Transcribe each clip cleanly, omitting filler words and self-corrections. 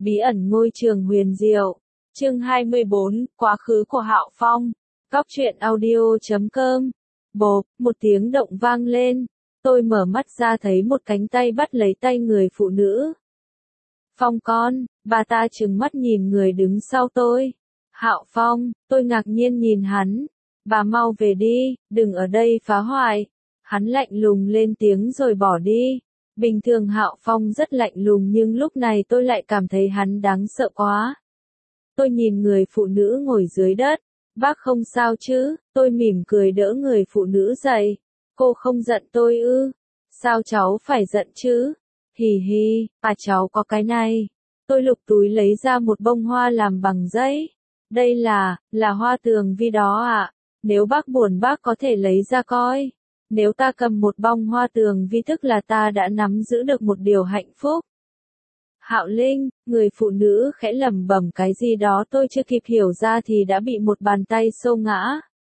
Bí ẩn ngôi trường huyền diệu. Chương 24, quá khứ của Hạo Phong. Góc truyện audio.com. Bộp, một tiếng động vang lên. Tôi mở mắt ra thấy một cánh tay bắt lấy tay người phụ nữ. Phong con, bà ta trừng mắt nhìn người đứng sau tôi. Hạo Phong, tôi ngạc nhiên nhìn hắn. Bà mau về đi, đừng ở đây phá hoại. Hắn lạnh lùng lên tiếng rồi bỏ đi. Bình thường Hạo Phong rất lạnh lùng nhưng lúc này tôi lại cảm thấy hắn đáng sợ quá. Tôi nhìn người phụ nữ ngồi dưới đất. Bác không sao chứ? Tôi mỉm cười đỡ người phụ nữ dậy. Cô không giận tôi ư? Sao cháu phải giận chứ? Hì hì, cháu có cái này. Tôi lục túi lấy ra một bông hoa làm bằng giấy. Đây là hoa tường vi đó ạ. Nếu bác buồn bác có thể lấy ra coi. Nếu ta cầm một bông hoa tường vi tức là ta đã nắm giữ được một điều hạnh phúc. Hạo Linh, người phụ nữ khẽ lẩm bẩm cái gì đó tôi chưa kịp hiểu ra thì đã bị một bàn tay xô ngã.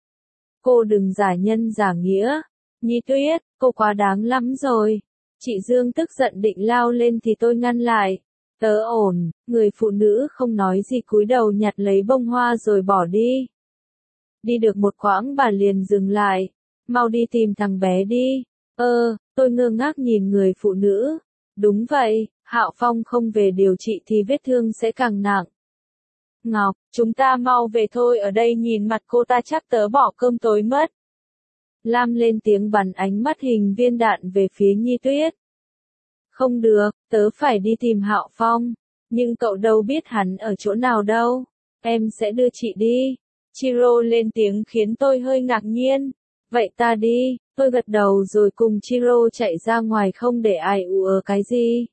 Cô đừng giả nhân giả nghĩa. Nhi Tuyết, cô quá đáng lắm rồi. Chị Dương tức giận định lao lên thì tôi ngăn lại. Tớ ổn, người phụ nữ không nói gì cúi đầu nhặt lấy bông hoa rồi bỏ đi. Đi được một quãng bà liền dừng lại. Mau đi tìm thằng bé đi. Tôi ngơ ngác nhìn người phụ nữ. Đúng vậy, Hạo Phong không về điều trị thì vết thương sẽ càng nặng. Ngọc, chúng ta mau về thôi, ở đây nhìn mặt cô ta chắc tớ bỏ cơm tối mất. Lam lên tiếng bắn ánh mắt hình viên đạn về phía Nhi Tuyết. Không được, tớ phải đi tìm Hạo Phong. Nhưng cậu đâu biết hắn ở chỗ nào đâu. Em sẽ đưa chị đi. Chiro lên tiếng khiến tôi hơi ngạc nhiên. Vậy ta đi, tôi gật đầu rồi cùng Chiro chạy ra ngoài không để ai cái gì.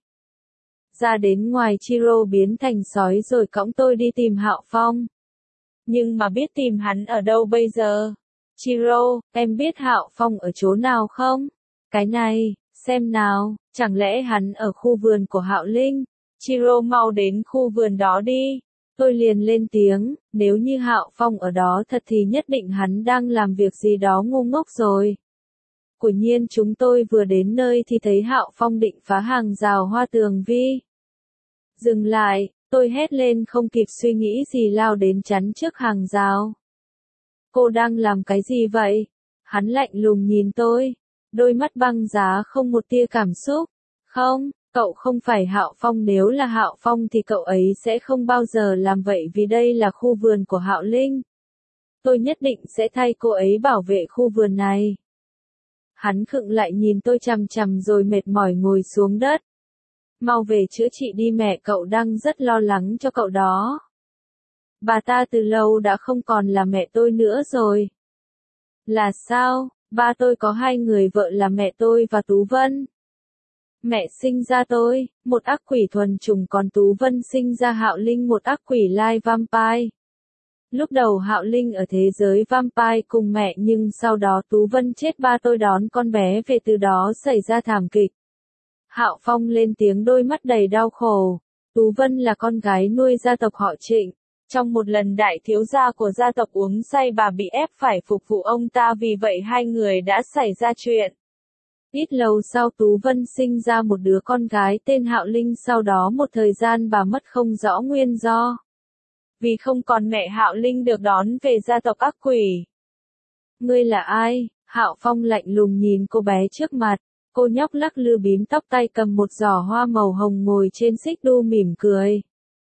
Ra đến ngoài Chiro biến thành sói rồi cõng tôi đi tìm Hạo Phong. Nhưng mà biết tìm hắn ở đâu bây giờ? Chiro, em biết Hạo Phong ở chỗ nào không? Cái này, xem nào, chẳng lẽ hắn ở khu vườn của Hạo Linh? Chiro mau đến khu vườn đó đi. Tôi liền lên tiếng, nếu như Hạo Phong ở đó thật thì nhất định hắn đang làm việc gì đó ngu ngốc rồi. Quả nhiên chúng tôi vừa đến nơi thì thấy Hạo Phong định phá hàng rào hoa tường vi. Dừng lại, tôi hét lên không kịp suy nghĩ gì lao đến chắn trước hàng rào. Cô đang làm cái gì vậy? Hắn lạnh lùng nhìn tôi, đôi mắt băng giá không một tia cảm xúc. Không, cậu không phải Hạo Phong, nếu là Hạo Phong thì cậu ấy sẽ không bao giờ làm vậy vì đây là khu vườn của Hạo Linh. Tôi nhất định sẽ thay cô ấy bảo vệ khu vườn này. Hắn khựng lại nhìn tôi chằm chằm rồi mệt mỏi ngồi xuống đất. Mau về chữa trị đi, mẹ cậu đang rất lo lắng cho cậu đó. Bà ta từ lâu đã không còn là mẹ tôi nữa rồi. Là sao? Ba tôi có hai người vợ là mẹ tôi và Tú Vân. Mẹ sinh ra tôi, một ác quỷ thuần chủng, còn Tú Vân sinh ra Hạo Linh, một ác quỷ lai vampire. Lúc đầu Hạo Linh ở thế giới vampire cùng mẹ nhưng sau đó Tú Vân chết, ba tôi đón con bé về, từ đó xảy ra thảm kịch. Hạo Phong lên tiếng đôi mắt đầy đau khổ. Tú Vân là con gái nuôi gia tộc họ Trịnh. Trong một lần đại thiếu gia của gia tộc uống say, bà bị ép phải phục vụ ông ta, vì vậy hai người đã xảy ra chuyện. Ít lâu sau Tú Vân sinh ra một đứa con gái tên Hạo Linh, sau đó một thời gian bà mất không rõ nguyên do. Vì không còn mẹ, Hạo Linh được đón về gia tộc ác quỷ. Ngươi là ai? Hạo Phong lạnh lùng nhìn cô bé trước mặt. Cô nhóc lắc lư bím tóc, tay cầm một giỏ hoa màu hồng, ngồi trên xích đu mỉm cười.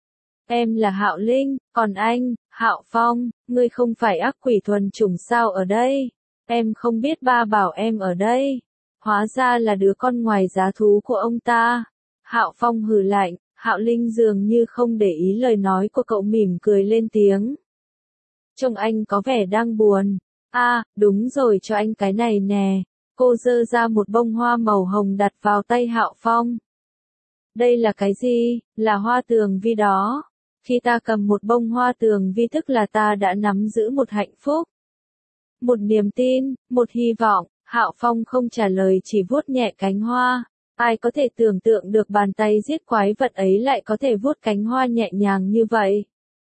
Em là Hạo Linh, còn anh, Hạo Phong, ngươi không phải ác quỷ thuần chủng sao ở đây? Em không biết ba bảo em ở đây. Hóa ra là đứa con ngoài giá thú của ông ta. Hạo Phong hừ lạnh. Hạo Linh dường như không để ý lời nói của cậu, mỉm cười lên tiếng. Trông anh có vẻ đang buồn. Đúng rồi, cho anh cái này nè. Cô giơ ra một bông hoa màu hồng đặt vào tay Hạo Phong. Đây là cái gì? Là hoa tường vi đó. Khi ta cầm một bông hoa tường vi tức là ta đã nắm giữ một hạnh phúc. Một niềm tin, một hy vọng. Hạo Phong không trả lời, chỉ vuốt nhẹ cánh hoa. Ai có thể tưởng tượng được bàn tay giết quái vật ấy lại có thể vuốt cánh hoa nhẹ nhàng như vậy.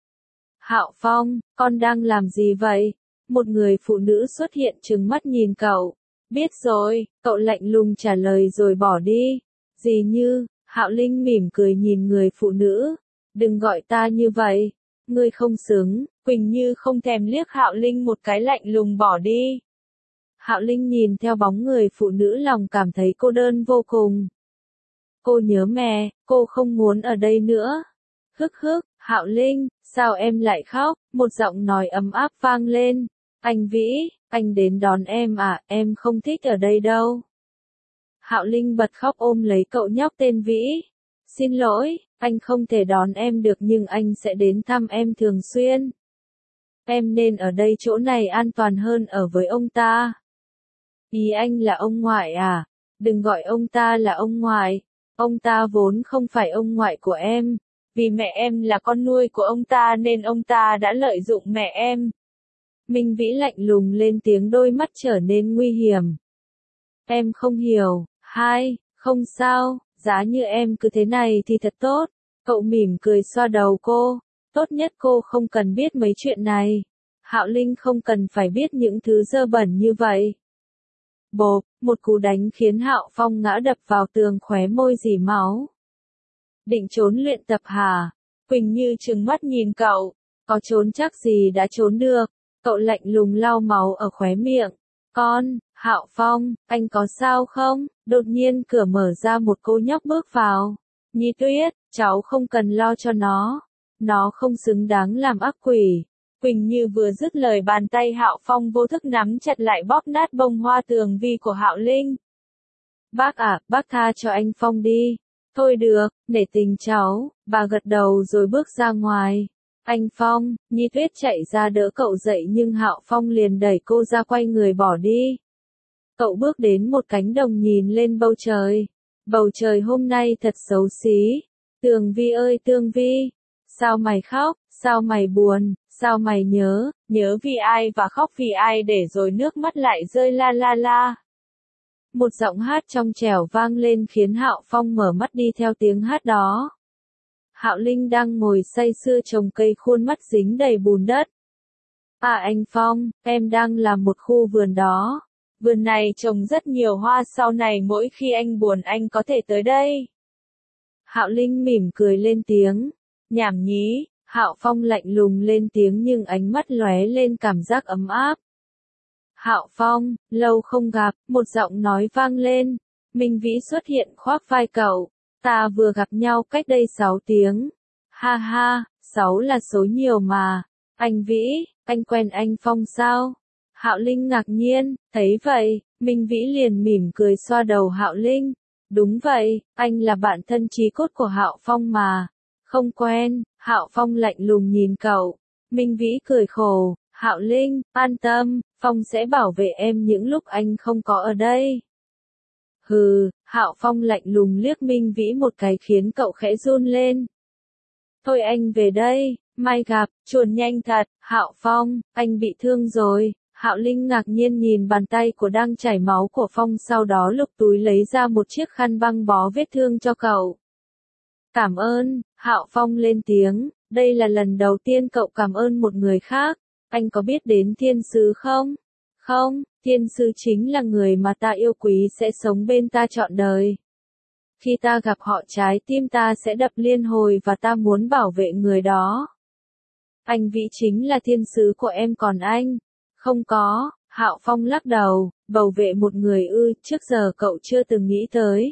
Hạo Phong, con đang làm gì vậy? Một người phụ nữ xuất hiện trừng mắt nhìn cậu. Biết rồi, cậu lạnh lùng trả lời rồi bỏ đi. Gì như? Hạo Linh mỉm cười nhìn người phụ nữ. Đừng gọi ta như vậy. Ngươi không xứng. Quỳnh Như không thèm liếc Hạo Linh một cái, lạnh lùng bỏ đi. Hạo Linh nhìn theo bóng người phụ nữ, lòng cảm thấy cô đơn vô cùng. Cô nhớ mẹ, cô không muốn ở đây nữa. Hức hức, Hạo Linh, sao em lại khóc? Một giọng nói ấm áp vang lên. Anh Vĩ, anh đến đón em à, em không thích ở đây đâu. Hạo Linh bật khóc ôm lấy cậu nhóc tên Vĩ. Xin lỗi, anh không thể đón em được nhưng anh sẽ đến thăm em thường xuyên. Em nên ở đây, chỗ này an toàn hơn ở với ông ta. Ý anh là ông ngoại à? Đừng gọi ông ta là ông ngoại. Ông ta vốn không phải ông ngoại của em. Vì mẹ em là con nuôi của ông ta nên ông ta đã lợi dụng mẹ em. Minh Vĩ lạnh lùng lên tiếng, đôi mắt trở nên nguy hiểm. Em không hiểu. Không sao, giá như em cứ thế này thì thật tốt. Cậu mỉm cười xoa đầu cô. Tốt nhất cô không cần biết mấy chuyện này. Hạo Linh không cần phải biết những thứ dơ bẩn như vậy. Bộp, một cú đánh khiến Hạo Phong ngã đập vào tường, khóe môi rỉ máu. Định trốn luyện tập hả? Quỳnh Như trừng mắt nhìn cậu. Có trốn chắc gì đã trốn được. Cậu lạnh lùng lau máu ở khóe miệng. Hạo Phong, anh có sao không? Đột nhiên cửa mở ra, một cô nhóc bước vào. Nhi Tuyết, cháu không cần lo cho nó. Nó không xứng đáng làm ác quỷ. Quỳnh Như vừa dứt lời, bàn tay Hạo Phong vô thức nắm chặt lại, bóp nát bông hoa tường vi của Hạo Linh. Bác à, bác tha cho anh Phong đi. Thôi được, nể tình cháu. Bà gật đầu rồi bước ra ngoài. Anh Phong, Nhi Tuyết chạy ra đỡ cậu dậy nhưng Hạo Phong liền đẩy cô ra, quay người bỏ đi. Cậu bước đến một cánh đồng, nhìn lên bầu trời. Bầu trời hôm nay thật xấu xí. Tường Vi ơi Tường Vi, sao mày khóc, sao mày buồn, sao mày nhớ vì ai và khóc vì ai để rồi nước mắt lại rơi la la la. Một giọng hát trong trẻo vang lên khiến Hạo Phong mở mắt đi theo tiếng hát đó. Hạo Linh đang ngồi say sưa trồng cây, khuôn mắt dính đầy bùn đất. À anh Phong, em đang làm một khu vườn đó. Vườn này trồng rất nhiều hoa, sau này mỗi khi anh buồn anh có thể tới đây. Hạo Linh mỉm cười lên tiếng. Nhảm nhí. Hạo Phong lạnh lùng lên tiếng nhưng ánh mắt lóe lên cảm giác ấm áp. Hạo Phong, lâu không gặp, một giọng nói vang lên. Minh Vĩ xuất hiện khoác vai cậu. Ta vừa gặp nhau cách đây 6 tiếng. Ha ha, 6 là số nhiều mà. Anh Vĩ, anh quen anh Phong sao? Hạo Linh ngạc nhiên, thấy vậy, Minh Vĩ liền mỉm cười xoa đầu Hạo Linh. Đúng vậy, anh là bạn thân chí cốt của Hạo Phong mà. Không quen. Hạo Phong lạnh lùng nhìn cậu. Minh Vĩ cười khổ. Hạo Linh, an tâm, Phong sẽ bảo vệ em những lúc anh không có ở đây. Hừ, Hạo Phong lạnh lùng liếc Minh Vĩ một cái khiến cậu khẽ run lên. Thôi anh về đây, mai gặp, chuồn nhanh thật. Hạo Phong, anh bị thương rồi. Hạo Linh ngạc nhiên nhìn bàn tay của đang chảy máu của Phong, sau đó lục túi lấy ra một chiếc khăn băng bó vết thương cho cậu. Cảm ơn, Hạo Phong lên tiếng, đây là lần đầu tiên cậu cảm ơn một người khác. Anh có biết đến thiên sứ không? Không, thiên sứ chính là người mà ta yêu quý, sẽ sống bên ta trọn đời. Khi ta gặp họ, trái tim ta sẽ đập liên hồi và ta muốn bảo vệ người đó. Anh Vĩ chính là thiên sứ của em, còn anh? Không có. Hạo Phong lắc đầu, bảo vệ một người ư, trước giờ cậu chưa từng nghĩ tới.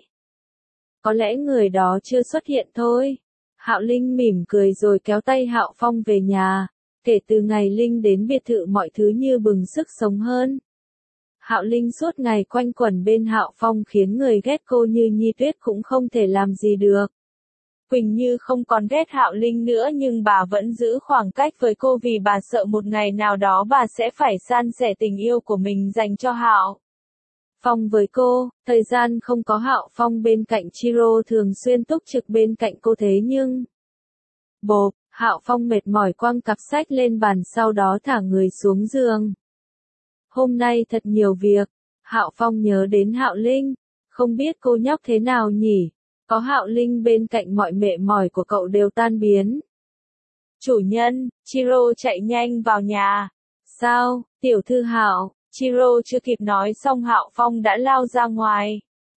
Có lẽ người đó chưa xuất hiện thôi. Hạo Linh mỉm cười rồi kéo tay Hạo Phong về nhà. Kể từ ngày Linh đến biệt thự, mọi thứ như bừng sức sống hơn. Hạo Linh suốt ngày quanh quẩn bên Hạo Phong khiến người ghét cô như Nhi Tuyết cũng không thể làm gì được. Quỳnh Như không còn ghét Hạo Linh nữa nhưng bà vẫn giữ khoảng cách với cô vì bà sợ một ngày nào đó bà sẽ phải san sẻ tình yêu của mình dành cho Hạo Phong với cô. Thời gian không có Hạo Phong bên cạnh, Chiro thường xuyên túc trực bên cạnh cô, thế nhưng bộp, Hạo Phong mệt mỏi quăng cặp sách lên bàn, sau đó thả người xuống giường. Hôm nay thật nhiều việc. Hạo Phong nhớ đến Hạo Linh. Không biết cô nhóc thế nào nhỉ? Có Hạo Linh bên cạnh, mọi mệt mỏi của cậu đều tan biến. Chủ nhân, Chiro chạy nhanh vào nhà. Sao, tiểu thư Hạo? Chiro chưa kịp nói xong Hạo Phong đã lao ra ngoài.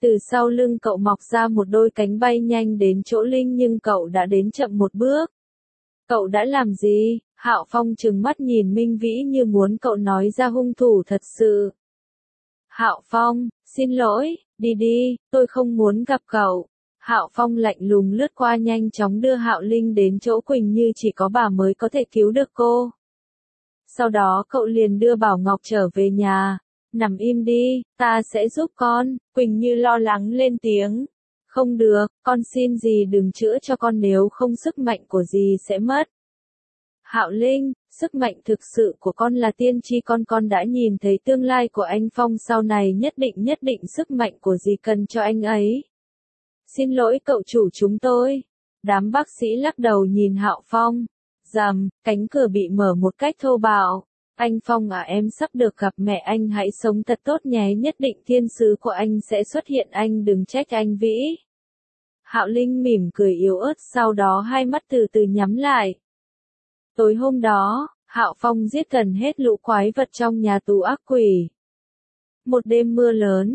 Từ sau lưng cậu mọc ra một đôi cánh bay nhanh đến chỗ Linh nhưng cậu đã đến chậm một bước. Cậu đã làm gì? Hạo Phong trừng mắt nhìn Minh Vĩ như muốn cậu nói ra hung thủ thật sự. Hạo Phong, xin lỗi, đi đi, tôi không muốn gặp cậu. Hạo Phong lạnh lùng lướt qua nhanh chóng đưa Hạo Linh đến chỗ Quỳnh Như chỉ có bà mới có thể cứu được cô. Sau đó cậu liền đưa Bảo Ngọc trở về nhà. Nằm im đi, ta sẽ giúp con. Quỳnh Như lo lắng lên tiếng. Không được, con xin dì đừng chữa cho con nếu không sức mạnh của dì sẽ mất. Hạo Linh, sức mạnh thực sự của con là tiên tri, con đã nhìn thấy tương lai của anh Phong sau này, nhất định sức mạnh của dì cần cho anh ấy. Xin lỗi cậu chủ chúng tôi. Đám bác sĩ lắc đầu nhìn Hạo Phong. Rầm, cánh cửa bị mở một cách thô bạo. Anh Phong à, em sắp được gặp mẹ anh, hãy sống thật tốt nhé, nhất định thiên sứ của anh sẽ xuất hiện, anh đừng trách anh Vĩ. Hạo Linh mỉm cười yếu ớt, sau đó hai mắt từ từ nhắm lại. Tối hôm đó, Hạo Phong giết gần hết lũ quái vật trong nhà tù ác quỷ. Một đêm mưa lớn,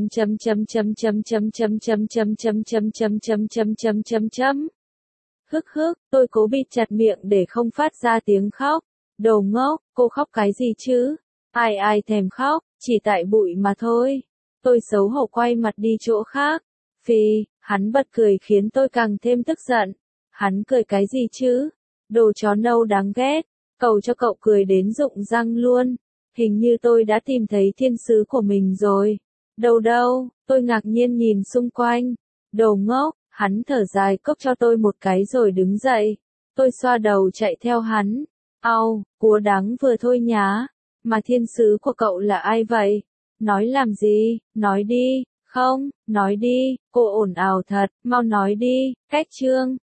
Hức hức, tôi cố bịt chặt miệng để không phát ra tiếng khóc. Đồ ngốc, cô khóc cái gì chứ? Ai thèm khóc, chỉ tại bụi mà thôi. Tôi xấu hổ quay mặt đi chỗ khác. Phi, hắn bật cười khiến tôi càng thêm tức giận. Hắn cười cái gì chứ? Đồ chó nâu đáng ghét. Cầu cho cậu cười đến rụng răng luôn. Hình như tôi đã tìm thấy thiên sứ của mình rồi. Đâu, tôi ngạc nhiên nhìn xung quanh. Đồ ngốc, hắn thở dài cốc cho tôi một cái rồi đứng dậy. Tôi xoa đầu chạy theo hắn. Au, cúa đáng vừa thôi nhá. Mà thiên sứ của cậu là ai vậy? Nói làm gì? Nói đi. Không, nói đi, cô ồn ào thật, mau nói đi. Cách chương